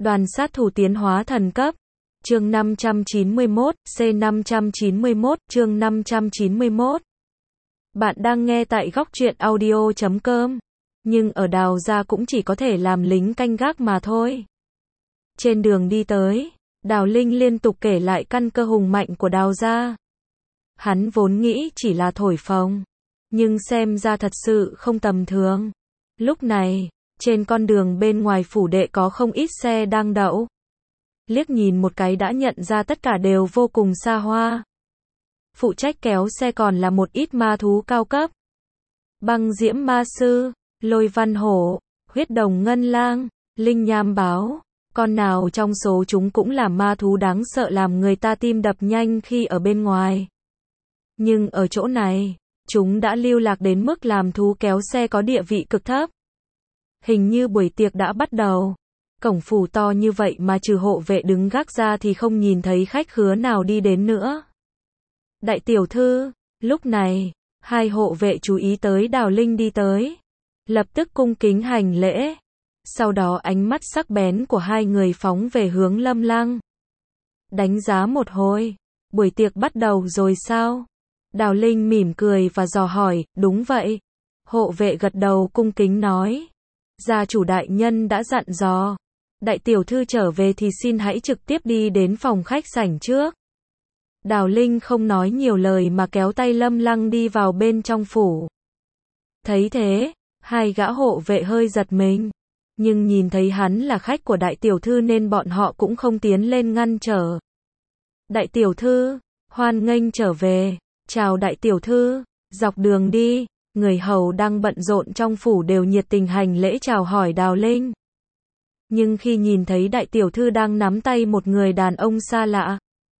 Đoàn sát thủ tiến hóa thần cấp. Chương 591, C591, chương 591. Bạn đang nghe tại góc truyện audio.com. Nhưng ở Đào gia cũng chỉ có thể làm lính canh gác mà thôi. Trên đường đi tới, Đào Linh liên tục kể lại căn cơ hùng mạnh của Đào gia. Hắn vốn nghĩ chỉ là thổi phồng, nhưng xem ra thật sự không tầm thường. Lúc này, trên con đường bên ngoài phủ đệ có không ít xe đang đậu. Liếc nhìn một cái đã nhận ra tất cả đều vô cùng xa hoa. Phụ trách kéo xe còn là một ít ma thú cao cấp. Băng diễm ma sư, lôi văn hổ, huyết đồng ngân lang, linh nham báo. Con nào trong số chúng cũng là ma thú đáng sợ làm người ta tim đập nhanh khi ở bên ngoài. Nhưng ở chỗ này, chúng đã lưu lạc đến mức làm thú kéo xe có địa vị cực thấp. Hình như buổi tiệc đã bắt đầu. Cổng phủ to như vậy mà trừ hộ vệ đứng gác ra thì không nhìn thấy khách khứa nào đi đến nữa. Đại tiểu thư, lúc này, hai hộ vệ chú ý tới Đào Linh đi tới. Lập tức cung kính hành lễ. Sau đó ánh mắt sắc bén của hai người phóng về hướng Lâm Lăng. Đánh giá một hồi, buổi tiệc bắt đầu rồi sao? Đào Linh mỉm cười và dò hỏi, đúng vậy. Hộ vệ gật đầu cung kính nói. Gia chủ đại nhân đã dặn dò. Đại tiểu thư trở về thì xin hãy trực tiếp đi đến phòng khách sảnh trước. Đào Linh không nói nhiều lời mà kéo tay Lâm Lăng đi vào bên trong phủ. Thấy thế, hai gã hộ vệ hơi giật mình. Nhưng nhìn thấy hắn là khách của đại tiểu thư nên bọn họ cũng không tiến lên ngăn trở. Đại tiểu thư, hoan nghênh trở về. Chào đại tiểu thư, dọc đường đi, người hầu đang bận rộn trong phủ đều nhiệt tình hành lễ chào hỏi Đào Linh. Nhưng khi nhìn thấy đại tiểu thư đang nắm tay một người đàn ông xa lạ,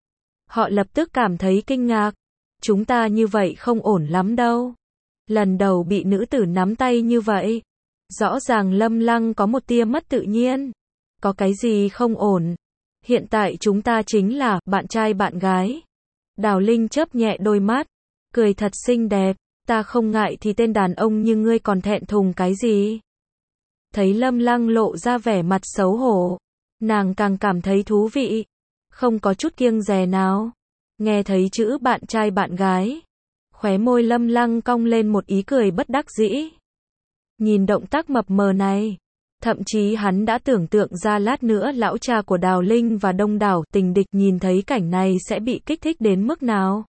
họ lập tức cảm thấy kinh ngạc. Chúng ta như vậy không ổn lắm đâu. Lần đầu bị nữ tử nắm tay như vậy. Rõ ràng Lâm Lăng có một tia mất tự nhiên. Có cái gì không ổn? Hiện tại chúng ta chính là bạn trai bạn gái. Đào Linh chớp nhẹ đôi mắt, cười thật xinh đẹp. Ta không ngại thì tên đàn ông như ngươi còn thẹn thùng cái gì? Thấy Lâm Lăng lộ ra vẻ mặt xấu hổ, nàng càng cảm thấy thú vị, không có chút kiêng dè nào. Nghe thấy chữ bạn trai bạn gái, khóe môi Lâm Lăng cong lên một ý cười bất đắc dĩ. Nhìn động tác mập mờ này, thậm chí hắn đã tưởng tượng ra lát nữa lão cha của Đào Linh và đông đảo tình địch nhìn thấy cảnh này sẽ bị kích thích đến mức nào.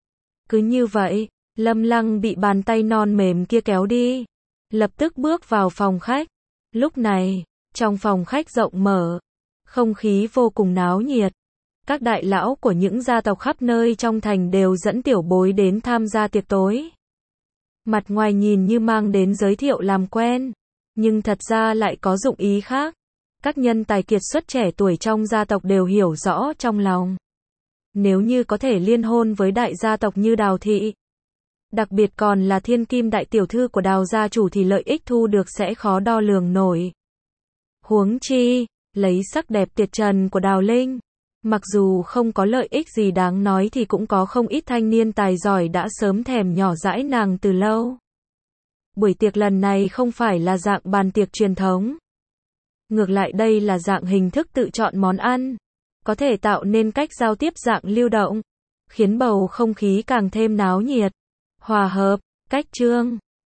Cứ như vậy, Lâm Lăng bị bàn tay non mềm kia kéo đi, lập tức bước vào phòng khách. Lúc này, trong phòng khách rộng mở, không khí vô cùng náo nhiệt. Các đại lão của những gia tộc khắp nơi trong thành đều dẫn tiểu bối đến tham gia tiệc tối. Mặt ngoài nhìn như mang đến giới thiệu làm quen, nhưng thật ra lại có dụng ý khác. Các nhân tài kiệt xuất trẻ tuổi trong gia tộc đều hiểu rõ trong lòng. Nếu như có thể liên hôn với đại gia tộc như Đào thị, đặc biệt còn là thiên kim đại tiểu thư của Đào gia chủ thì lợi ích thu được sẽ khó đo lường nổi. Huống chi, lấy sắc đẹp tuyệt trần của Đào Linh, mặc dù không có lợi ích gì đáng nói thì cũng có không ít thanh niên tài giỏi đã sớm thèm nhỏ dãi nàng từ lâu. Buổi tiệc lần này không phải là dạng bàn tiệc truyền thống. Ngược lại đây là dạng hình thức tự chọn món ăn, có thể tạo nên cách giao tiếp dạng lưu động, khiến bầu không khí càng thêm náo nhiệt, hòa hợp. Cách chương